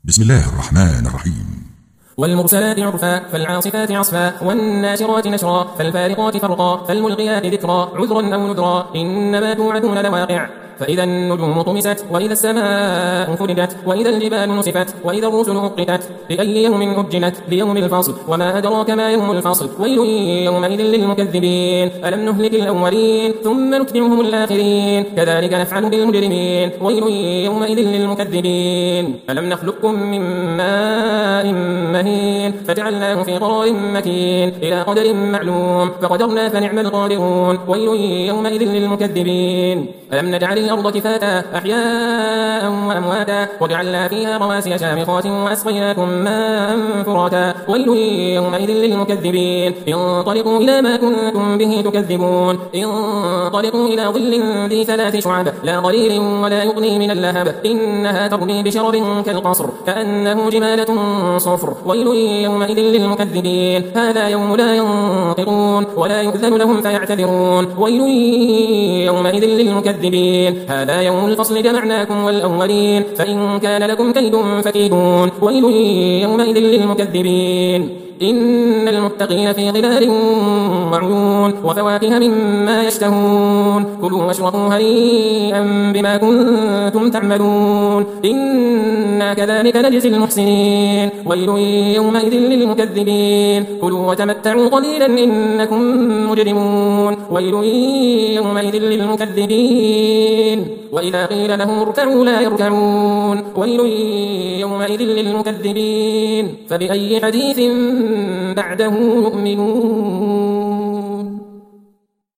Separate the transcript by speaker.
Speaker 1: بسم الله الرحمن الرحيم.
Speaker 2: والمرسلات عرفا فالعاصفات عصفا والناشرات نشرا فالفارقات فرقا فالملقيات ذكرا عذرا أو نذرا إنما توعدون لواقع فإذا النجوم طمست وإذا السماء فرجت وإذا الجبال نسفت وإذا الرسل أقتت لأي يوم أجلت ليوم الفصل وما أدراك ما يوم الفصل ويل يومئذ للمكذبين ألم نهلك الأولين ثم نتبعهم الآخرين كذلك نفعل بالمجرمين ويل يومئذ للمكذبين ألم نخلقكم من ماء مهين فجعلناه في قرار مكين إلى قدر معلوم فقدرنا فنعم القادرون ويل يومئذ للمكذبين ألم نجعل الأرض كفاتا أحياء وأمواتا وجعلنا فيها رواسي شامخات وأسقيناكم ماء فراتا ويل يومئذ للمكذبين انطلقوا إلى ما كنتم به تكذبون انطلقوا إلى ظل ذي 3 شعب لا ضرير ولا يغني من اللهب إنها ترمي بشرر كالقصر كأنه جمالة صفر ويل يومئذ للمكذبين هذا يوم لا ينطقون ولا يؤذن لهم فيعتذرون ويل يومئذ للمكذبين هذا يوم الفصل جمعناكم والأولين فإن كان لكم كيد فكيدون ويل يومئذ للمكذبين إن المتقين في ظلال وعيون وفواكه مما يشتهون كلوا واشربوا هنيئا بما كنتم تعملون إنا كذلك نجزي المحسنين ويل يومئذ للمكذبين كلوا وتمتعوا قليلا إنكم مجرمون ويل يومئذ للمكذبين وإذا قيل لهم اركعوا لا يركعون ويل يومئذ للمكذبين فبأي حديث بعده يؤمنون.